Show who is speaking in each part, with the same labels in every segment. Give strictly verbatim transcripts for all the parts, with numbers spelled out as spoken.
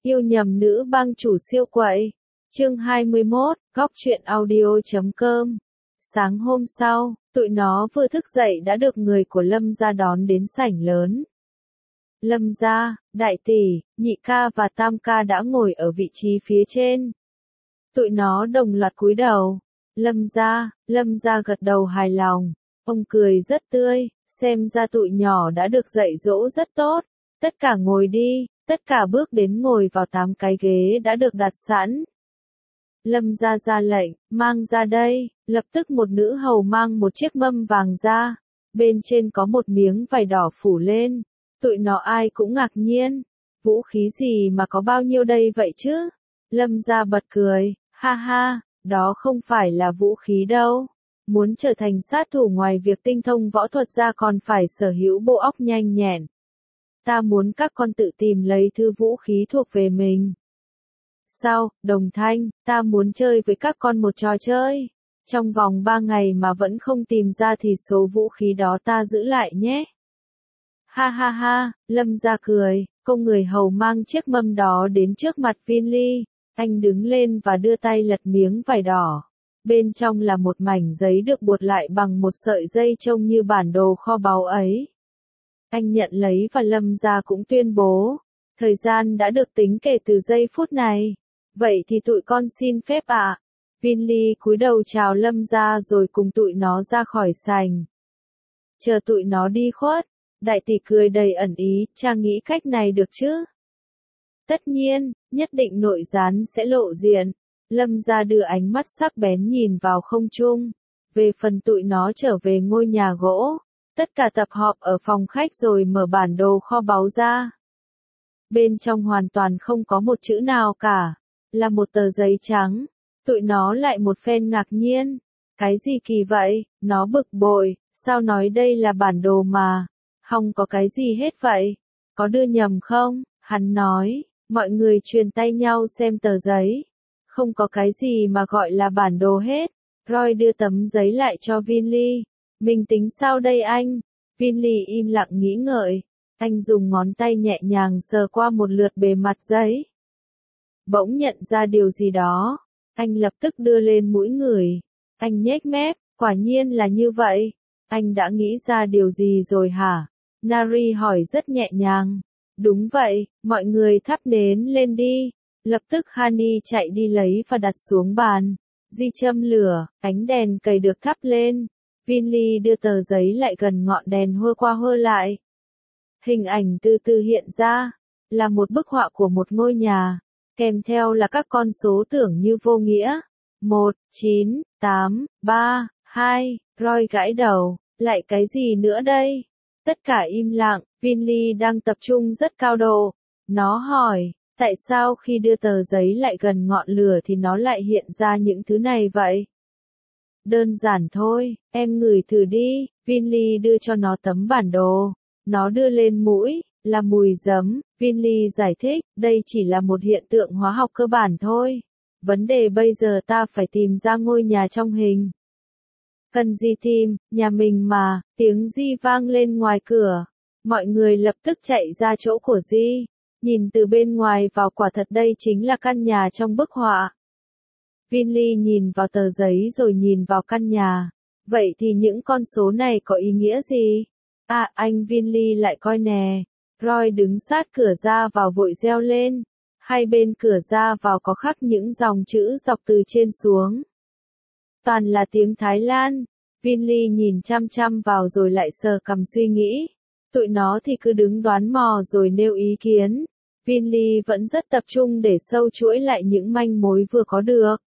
Speaker 1: Yêu nhầm nữ bang chủ siêu quậy. Chương hai mươi mốt, góc truyện audio chấm com. Sáng hôm sau, tụi nó vừa thức dậy đã được người của Lâm gia đón đến sảnh lớn. Lâm gia, đại tỷ, nhị ca và tam ca đã ngồi ở vị trí phía trên. Tụi nó đồng loạt cúi đầu. Lâm gia, Lâm gia gật đầu hài lòng. Ông cười rất tươi, xem ra tụi nhỏ đã được dạy dỗ rất tốt. Tất cả ngồi đi, tất cả bước đến ngồi vào tám cái ghế đã được đặt sẵn. Lâm gia ra lệnh, mang ra đây, lập tức một nữ hầu mang một chiếc mâm vàng ra, bên trên có một miếng vải đỏ phủ lên. Tụi nó ai cũng ngạc nhiên, vũ khí gì mà có bao nhiêu đây vậy chứ? Lâm gia bật cười, ha ha, đó không phải là vũ khí đâu. Muốn trở thành sát thủ ngoài việc tinh thông võ thuật ra còn phải sở hữu bộ óc nhanh nhẹn. Ta muốn các con tự tìm lấy thứ vũ khí thuộc về mình. Sao, Đồng Thanh, ta muốn chơi với các con một trò chơi. Trong vòng ba ngày mà vẫn không tìm ra thì số vũ khí đó ta giữ lại nhé. Ha ha ha, Lâm gia cười, công người hầu mang chiếc mâm đó đến trước mặt Vinly. Anh đứng lên và đưa tay lật miếng vải đỏ. Bên trong là một mảnh giấy được buộc lại bằng một sợi dây trông như bản đồ kho báu ấy. Anh nhận lấy và Lâm gia cũng tuyên bố. Thời gian đã được tính kể từ giây phút này. Vậy thì tụi con xin phép ạ. À. Vinly cúi đầu chào Lâm gia rồi cùng tụi nó ra khỏi sảnh. Chờ tụi nó đi khuất, đại tỷ cười đầy ẩn ý, cha nghĩ cách này được chứ? Tất nhiên, nhất định nội gián sẽ lộ diện. Lâm gia đưa ánh mắt sắc bén nhìn vào không trung. Về phần tụi nó trở về ngôi nhà gỗ, tất cả tập họp ở phòng khách rồi mở bản đồ kho báu ra. Bên trong hoàn toàn không có một chữ nào cả, là một tờ giấy trắng. Tụi nó lại một phen ngạc nhiên. Cái gì kỳ vậy? Nó bực bội, sao nói đây là bản đồ mà? Không có cái gì hết vậy? Có đưa nhầm không? Hắn nói, mọi người truyền tay nhau xem tờ giấy. Không có cái gì mà gọi là bản đồ hết. Roy đưa tấm giấy lại cho Vinly. Mình tính sao đây anh? Vinly im lặng nghĩ ngợi. Anh dùng ngón tay nhẹ nhàng sờ qua một lượt bề mặt giấy. Bỗng nhận ra điều gì đó. Anh lập tức đưa lên mũi người. Anh nhếch mép, quả nhiên là như vậy. Anh đã nghĩ ra điều gì rồi hả? Nari hỏi rất nhẹ nhàng. Đúng vậy, mọi người thắp nến lên đi. Lập tức Hani chạy đi lấy và đặt xuống bàn. Di châm lửa, ánh đèn cầy được thắp lên. Vinly đưa tờ giấy lại gần ngọn đèn hơ qua hơ lại. Hình ảnh từ từ hiện ra, là một bức họa của một ngôi nhà, kèm theo là các con số tưởng như vô nghĩa. một, chín, tám, ba, hai, Roy gãi đầu, lại cái gì nữa đây? Tất cả im lặng, Vinly đang tập trung rất cao độ. Nó hỏi, tại sao khi đưa tờ giấy lại gần ngọn lửa thì nó lại hiện ra những thứ này vậy? Đơn giản thôi, em ngửi thử đi. Vinly đưa cho nó tấm bản đồ. Nó đưa lên mũi, là mùi giấm. Vinly giải thích, đây chỉ là một hiện tượng hóa học cơ bản thôi. Vấn đề bây giờ ta phải tìm ra ngôi nhà trong hình. Cần gì tìm, nhà mình mà. Tiếng Di vang lên ngoài cửa. Mọi người lập tức chạy ra chỗ của Di. Nhìn từ bên ngoài vào quả thật đây chính là căn nhà trong bức họa. Vinly nhìn vào tờ giấy rồi nhìn vào căn nhà. Vậy thì những con số này có ý nghĩa gì? À, anh Vinly lại coi nè. Roy đứng sát cửa ra vào vội reo lên. Hai bên cửa ra vào có khắc những dòng chữ dọc từ trên xuống. Toàn là tiếng Thái Lan. Vinly nhìn chăm chăm vào rồi lại sờ cằm suy nghĩ. Tụi nó thì cứ đứng đoán mò rồi nêu ý kiến. Vinly vẫn rất tập trung để sâu chuỗi lại những manh mối vừa có được.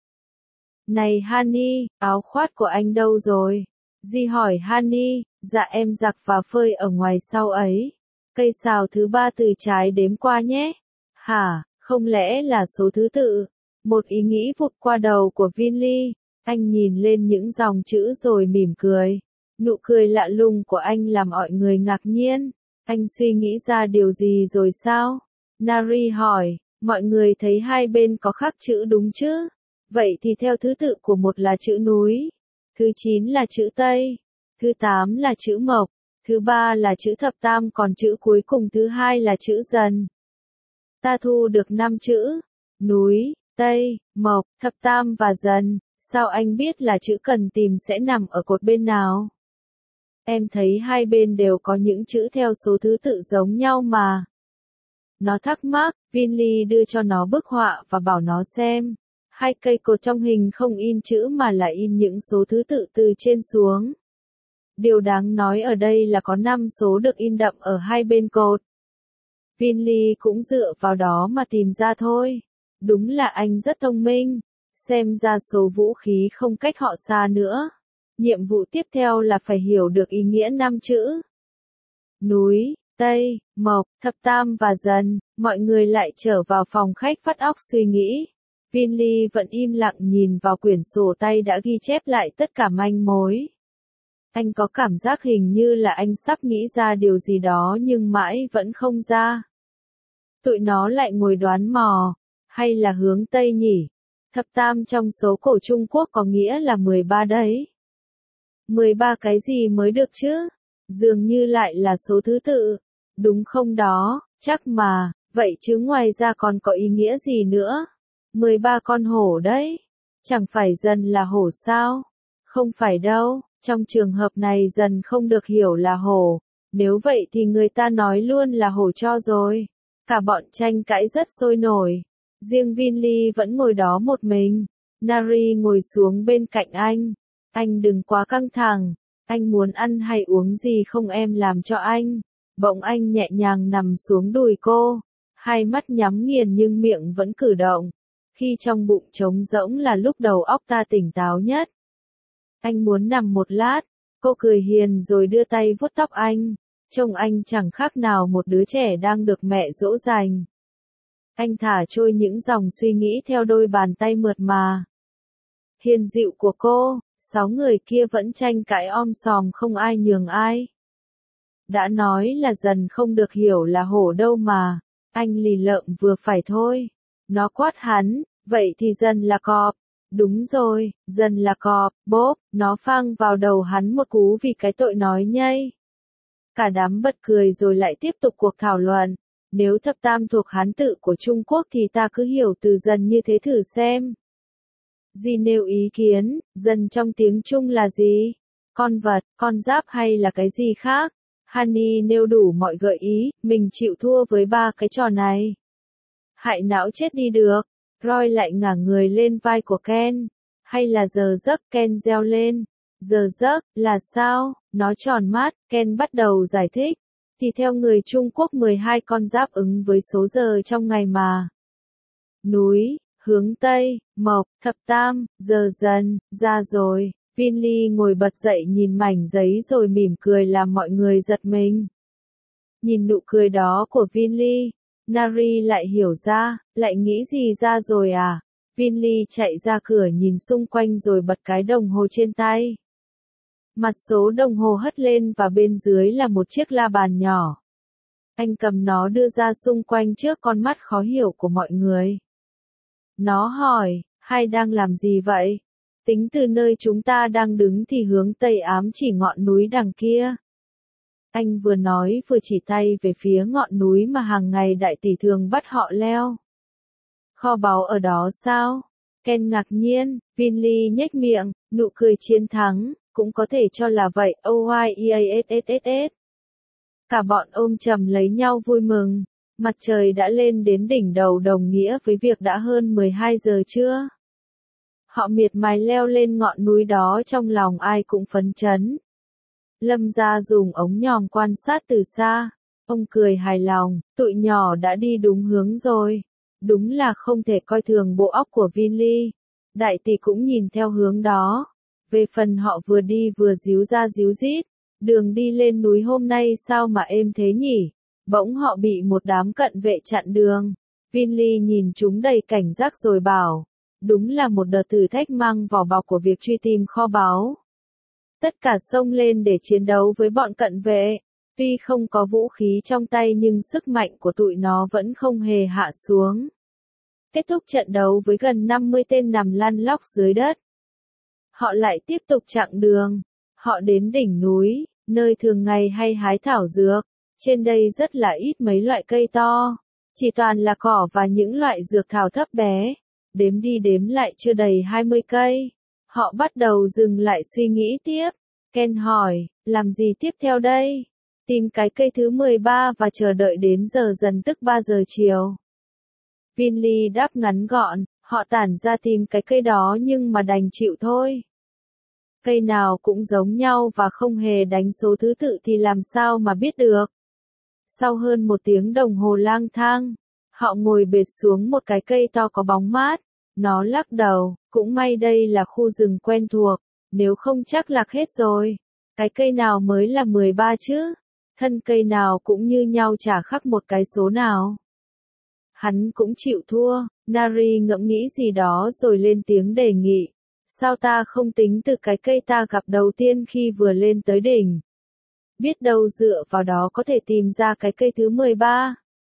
Speaker 1: Này Hani, áo khoác của anh đâu rồi? Di hỏi Hani, dạ em giặt và phơi ở ngoài sau ấy. Cây xào thứ ba từ trái đếm qua nhé. Hả, không lẽ là số thứ tự? Một ý nghĩ vụt qua đầu của Vinly. Anh nhìn lên những dòng chữ rồi mỉm cười. Nụ cười lạ lùng của anh làm mọi người ngạc nhiên. Anh suy nghĩ ra điều gì rồi sao? Nari hỏi, mọi người thấy hai bên có khắc chữ đúng chứ? Vậy thì theo thứ tự của một là chữ núi, thứ chín là chữ Tây, thứ tám là chữ Mộc, thứ ba là chữ Thập Tam còn chữ cuối cùng thứ hai là chữ Dần. Ta thu được năm chữ. Núi, Tây, Mộc, Thập Tam và Dần. Sao anh biết là chữ cần tìm sẽ nằm ở cột bên nào? Em thấy hai bên đều có những chữ theo số thứ tự giống nhau mà. Nó thắc mắc, Vinly đưa cho nó bức họa và bảo nó xem. Hai cây cột trong hình không in chữ mà là in những số thứ tự từ trên xuống. Điều đáng nói ở đây là có năm số được in đậm ở hai bên cột. Vinly cũng dựa vào đó mà tìm ra thôi. Đúng là anh rất thông minh. Xem ra số vũ khí không cách họ xa nữa. Nhiệm vụ tiếp theo là phải hiểu được ý nghĩa năm chữ. Núi, Tây, Mộc, Thập Tam và Dần. Mọi người lại trở vào phòng khách vắt óc suy nghĩ. Vinly vẫn im lặng nhìn vào quyển sổ tay đã ghi chép lại tất cả manh mối. Anh có cảm giác hình như là anh sắp nghĩ ra điều gì đó nhưng mãi vẫn không ra. Tụi nó lại ngồi đoán mò, hay là hướng Tây nhỉ? Thập Tam trong số cổ Trung Quốc có nghĩa là mười ba đấy. mười ba cái gì mới được chứ? Dường như lại là số thứ tự. Đúng không đó, chắc mà, vậy chứ ngoài ra còn có ý nghĩa gì nữa? mười ba con hổ đấy. Chẳng phải Dần là hổ sao? Không phải đâu, trong trường hợp này Dần không được hiểu là hổ. Nếu vậy thì người ta nói luôn là hổ cho rồi. Cả bọn tranh cãi rất sôi nổi. Riêng Vinly vẫn ngồi đó một mình. Nari ngồi xuống bên cạnh anh. Anh đừng quá căng thẳng. Anh muốn ăn hay uống gì không em làm cho anh. Bỗng anh nhẹ nhàng nằm xuống đùi cô. Hai mắt nhắm nghiền nhưng miệng vẫn cử động. Khi trong bụng trống rỗng là lúc đầu óc ta tỉnh táo nhất. Anh muốn nằm một lát. Cô cười hiền rồi đưa tay vuốt tóc anh. Trông anh chẳng khác nào một đứa trẻ đang được mẹ dỗ dành. Anh thả trôi những dòng suy nghĩ theo đôi bàn tay mượt mà. Hiền dịu của cô, sáu người kia vẫn tranh cãi om sòm không ai nhường ai. Đã nói là Dần không được hiểu là hổ đâu mà. Anh lì lợm vừa phải thôi. Nó quát hắn, vậy thì Dần là cọp. Đúng rồi, Dần là cọp, bốp, nó phang vào đầu hắn một cú vì cái tội nói nhây. Cả đám bật cười rồi lại tiếp tục cuộc thảo luận. Nếu thập tam thuộc Hán tự của Trung Quốc thì ta cứ hiểu từ Dần như thế thử xem. Di nêu ý kiến, Dần trong tiếng Trung là gì? Con vật, con giáp hay là cái gì khác? Honey nêu đủ mọi gợi ý, mình chịu thua với ba cái trò này. Hại não chết đi được. Roy lại ngả người lên vai của Ken. Hay là giờ giấc, Ken reo lên. Giờ giấc, là sao? Nó tròn mắt, Ken bắt đầu giải thích. Thì theo người Trung Quốc mười hai con giáp ứng với số giờ trong ngày mà. Núi, hướng Tây, Mộc, Thập Tam, giờ Dần, ra rồi. Vinly ngồi bật dậy nhìn mảnh giấy rồi mỉm cười làm mọi người giật mình. Nhìn nụ cười đó của Vinly, Nari lại hiểu ra, lại nghĩ gì ra rồi à? Vinly chạy ra cửa nhìn xung quanh rồi bật cái đồng hồ trên tay. Mặt số đồng hồ hất lên và bên dưới là một chiếc la bàn nhỏ. Anh cầm nó đưa ra xung quanh trước con mắt khó hiểu của mọi người. Nó hỏi, hai đang làm gì vậy? Tính từ nơi chúng ta đang đứng thì hướng Tây ám chỉ ngọn núi đằng kia. Anh vừa nói vừa chỉ tay về phía ngọn núi mà hàng ngày đại tỷ thường bắt họ leo. Kho báu ở đó sao? Ken ngạc nhiên, Vinly nhếch miệng, nụ cười chiến thắng, cũng có thể cho là vậy, oyeassss. Cả bọn ôm chầm lấy nhau vui mừng, mặt trời đã lên đến đỉnh đầu đồng nghĩa với việc đã hơn mười hai giờ trưa. Họ miệt mài leo lên ngọn núi đó trong lòng ai cũng phấn chấn. Lâm gia dùng ống nhòm quan sát từ xa, ông cười hài lòng, tụi nhỏ đã đi đúng hướng rồi. Đúng là không thể coi thường bộ óc của Vinly. Đại tỷ cũng nhìn theo hướng đó. Về phần họ vừa đi vừa díu ra díu dít. Đường đi lên núi hôm nay sao mà êm thế nhỉ? Bỗng họ bị một đám cận vệ chặn đường. Vinly nhìn chúng đầy cảnh giác rồi bảo. Đúng là một đợt thử thách mang vỏ bọc của việc truy tìm kho báu. Tất cả xông lên để chiến đấu với bọn cận vệ. Tuy không có vũ khí trong tay nhưng sức mạnh của tụi nó vẫn không hề hạ xuống. Kết thúc trận đấu với gần năm mươi tên nằm lăn lóc dưới đất. Họ lại tiếp tục chặng đường. Họ đến đỉnh núi, nơi thường ngày hay hái thảo dược. Trên đây rất là ít mấy loại cây to. Chỉ toàn là cỏ và những loại dược thảo thấp bé. Đếm đi đếm lại chưa đầy hai mươi cây. Họ bắt đầu dừng lại suy nghĩ tiếp. Ken hỏi, làm gì tiếp theo đây? Tìm cái cây thứ mười ba và chờ đợi đến giờ dần tức ba giờ chiều. Vinly đáp ngắn gọn, họ tản ra tìm cái cây đó nhưng mà đành chịu thôi. Cây nào cũng giống nhau và không hề đánh số thứ tự thì làm sao mà biết được. Sau hơn một tiếng đồng hồ lang thang, họ ngồi bệt xuống một cái cây to có bóng mát. Nó lắc đầu, cũng may đây là khu rừng quen thuộc, nếu không chắc lạc hết rồi. Cái cây nào mới là mười ba chứ? Thân cây nào cũng như nhau chả khác một cái số nào. Hắn cũng chịu thua, Nari ngẫm nghĩ gì đó rồi lên tiếng đề nghị. Sao ta không tính từ cái cây ta gặp đầu tiên khi vừa lên tới đỉnh? Biết đâu dựa vào đó có thể tìm ra cái cây thứ mười ba.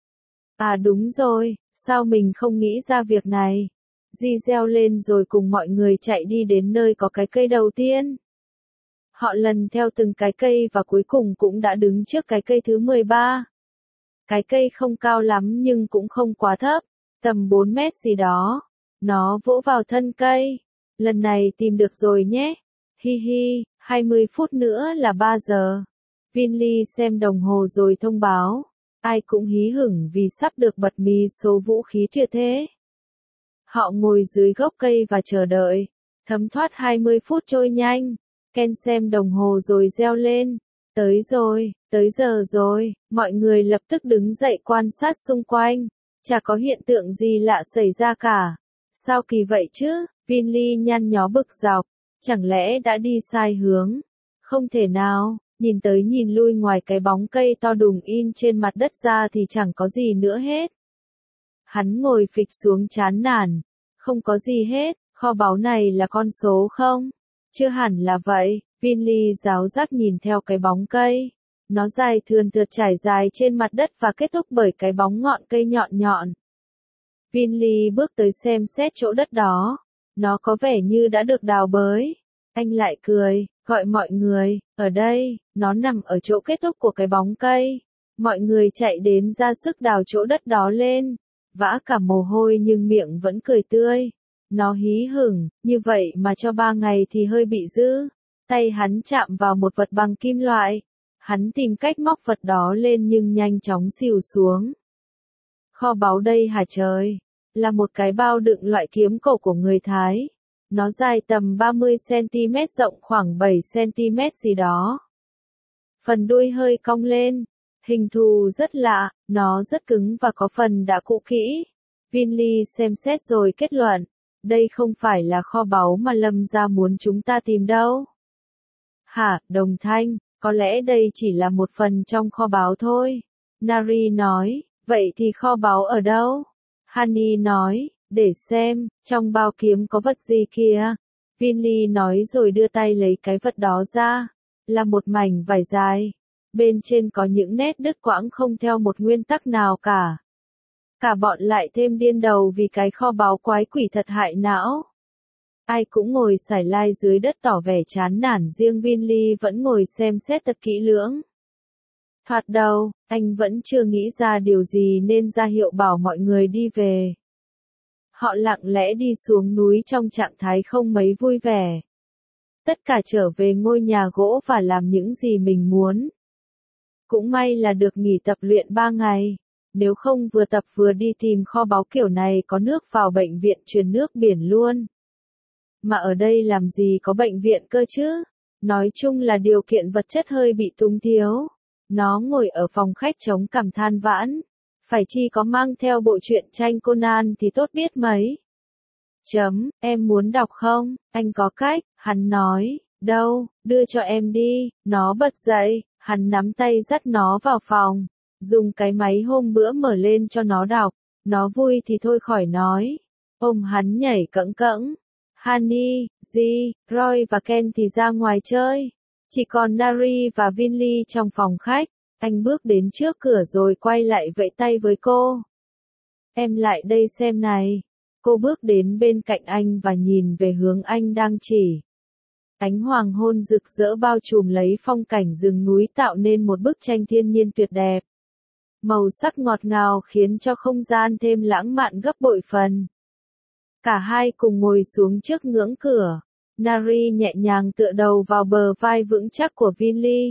Speaker 1: À đúng rồi, sao mình không nghĩ ra việc này? Di reo lên rồi cùng mọi người chạy đi đến nơi có cái cây đầu tiên. Họ lần theo từng cái cây và cuối cùng cũng đã đứng trước cái cây thứ mười ba. Cái cây không cao lắm nhưng cũng không quá thấp, tầm bốn mét gì đó. Nó vỗ vào thân cây. Lần này tìm được rồi nhé. Hi hi, hai mươi phút nữa là ba giờ. Vinly xem đồng hồ rồi thông báo. Ai cũng hí hửng vì sắp được bật mí số vũ khí tuyệt thế. Họ ngồi dưới gốc cây và chờ đợi. Thấm thoát hai mươi phút trôi nhanh. Ken xem đồng hồ rồi reo lên. Tới rồi, tới giờ rồi. Mọi người lập tức đứng dậy quan sát xung quanh. Chả có hiện tượng gì lạ xảy ra cả. Sao kỳ vậy chứ? Vinly nhăn nhó bực dọc. Chẳng lẽ đã đi sai hướng? Không thể nào. Nhìn tới nhìn lui ngoài cái bóng cây to đùng in trên mặt đất ra thì chẳng có gì nữa hết. Hắn ngồi phịch xuống chán nản. Không có gì hết, kho báu này là con số không? Chưa hẳn là vậy, Vinly giáo giác nhìn theo cái bóng cây. Nó dài thườn thượt trải dài trên mặt đất và kết thúc bởi cái bóng ngọn cây nhọn nhọn. Vinly bước tới xem xét chỗ đất đó. Nó có vẻ như đã được đào bới. Anh lại cười, gọi mọi người, ở đây, nó nằm ở chỗ kết thúc của cái bóng cây. Mọi người chạy đến ra sức đào chỗ đất đó lên. Vã cả mồ hôi nhưng miệng vẫn cười tươi. Nó hí hửng, như vậy mà cho ba ngày thì hơi bị dữ. Tay hắn chạm vào một vật bằng kim loại. Hắn tìm cách móc vật đó lên nhưng nhanh chóng xìu xuống. Kho báu đây hả trời? Là một cái bao đựng loại kiếm cổ của người Thái. Nó dài tầm ba mươi xăng-ti-mét, rộng khoảng bảy xăng-ti-mét gì đó. Phần đuôi hơi cong lên. Hình thù rất lạ, nó rất cứng và có phần đã cũ kỹ. Vinly xem xét rồi kết luận. Đây không phải là kho báu mà Lâm gia muốn chúng ta tìm đâu. Hả, Đồng Thanh, có lẽ đây chỉ là một phần trong kho báu thôi. Nari nói, vậy thì kho báu ở đâu? Hani nói, để xem, trong bao kiếm có vật gì kìa. Vinly nói rồi đưa tay lấy cái vật đó ra. Là một mảnh vải dài. Bên trên có những nét đứt quãng không theo một nguyên tắc nào cả. Cả bọn lại thêm điên đầu vì cái kho báu quái quỷ thật hại não. Ai cũng ngồi sải lai dưới đất tỏ vẻ chán nản, riêng Vinly vẫn ngồi xem xét thật kỹ lưỡng. Thoạt đầu, anh vẫn chưa nghĩ ra điều gì nên ra hiệu bảo mọi người đi về. Họ lặng lẽ đi xuống núi trong trạng thái không mấy vui vẻ. Tất cả trở về ngôi nhà gỗ và làm những gì mình muốn. Cũng may là được nghỉ tập luyện ba ngày. Nếu không vừa tập vừa đi tìm kho báu kiểu này có nước vào bệnh viện truyền nước biển luôn. Mà ở đây làm gì có bệnh viện cơ chứ? Nói chung là điều kiện vật chất hơi bị túng thiếu. Nó ngồi ở phòng khách chống cằm than vãn. Phải chi có mang theo bộ truyện tranh Conan thì tốt biết mấy. Chấm, em muốn đọc không? Anh có cách, hắn nói. Đâu, đưa cho em đi. Nó bật dậy, hắn nắm tay dắt nó vào phòng. Dùng cái máy hôm bữa mở lên cho nó đọc. Nó vui thì thôi khỏi nói. Ôm hắn nhảy cẫng cẫng. Hani, Di, Roy và Ken thì ra ngoài chơi. Chỉ còn Nari và Vinly trong phòng khách. Anh bước đến trước cửa rồi quay lại vẫy tay với cô. Em lại đây xem này. Cô bước đến bên cạnh anh và nhìn về hướng anh đang chỉ. Ánh hoàng hôn rực rỡ bao trùm lấy phong cảnh rừng núi tạo nên một bức tranh thiên nhiên tuyệt đẹp. Màu sắc ngọt ngào khiến cho không gian thêm lãng mạn gấp bội phần. Cả hai cùng ngồi xuống trước ngưỡng cửa. Nari nhẹ nhàng tựa đầu vào bờ vai vững chắc của Vinly.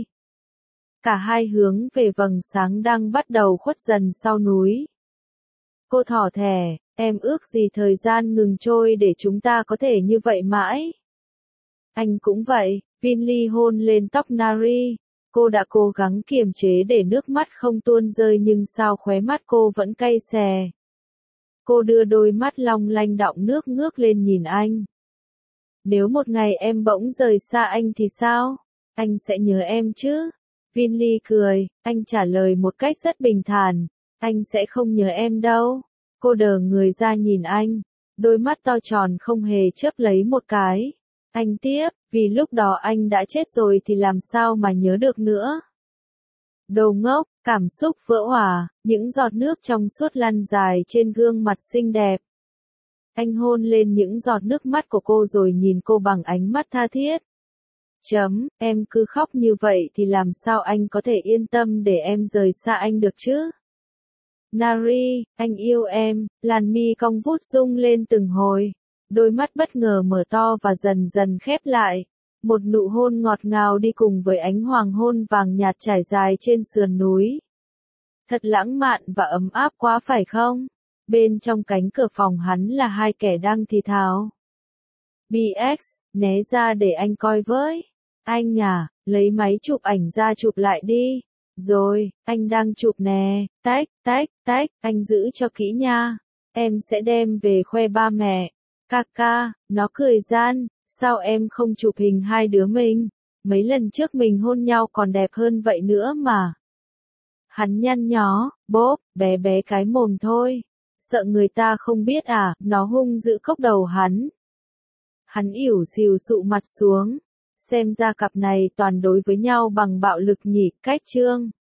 Speaker 1: Cả hai hướng về vầng sáng đang bắt đầu khuất dần sau núi. Cô thỏ thẻ, em ước gì thời gian ngừng trôi để chúng ta có thể như vậy mãi. Anh cũng vậy, Vinly hôn lên tóc Nari. Cô đã cố gắng kiềm chế để nước mắt không tuôn rơi nhưng sao khóe mắt cô vẫn cay xè. Cô đưa đôi mắt long lanh đọng nước ngước lên nhìn anh. Nếu một ngày em bỗng rời xa anh thì sao? Anh sẽ nhớ em chứ? Vinly cười, anh trả lời một cách rất bình thản. Anh sẽ không nhớ em đâu. Cô đờ người ra nhìn anh. Đôi mắt to tròn không hề chớp lấy một cái. Anh tiếp, vì lúc đó anh đã chết rồi thì làm sao mà nhớ được nữa. Đồ ngốc, cảm xúc vỡ òa, những giọt nước trong suốt lăn dài trên gương mặt xinh đẹp. Anh hôn lên những giọt nước mắt của cô rồi nhìn cô bằng ánh mắt tha thiết. Chấm, em cứ khóc như vậy thì làm sao anh có thể yên tâm để em rời xa anh được chứ? Nari, anh yêu em, làn mi cong vút rung lên từng hồi. Đôi mắt bất ngờ mở to và dần dần khép lại. Một nụ hôn ngọt ngào đi cùng với ánh hoàng hôn vàng nhạt trải dài trên sườn núi. Thật lãng mạn và ấm áp quá phải không? Bên trong cánh cửa phòng hắn là hai kẻ đang thì thào. bê ích, né ra để anh coi với. Anh à, lấy máy chụp ảnh ra chụp lại đi. Rồi, anh đang chụp nè, tách, tách, tách, anh giữ cho kỹ nha. Em sẽ đem về khoe ba mẹ. Kaka, nó cười gian, sao em không chụp hình hai đứa mình? Mấy lần trước mình hôn nhau còn đẹp hơn vậy nữa mà. Hắn nhăn nhó, bốp, bé bé cái mồm thôi. Sợ người ta không biết à, nó hung dữ cốc đầu hắn. Hắn ỉu xìu sụ mặt xuống. Xem ra cặp này toàn đối với nhau bằng bạo lực nhỉ, cách trương.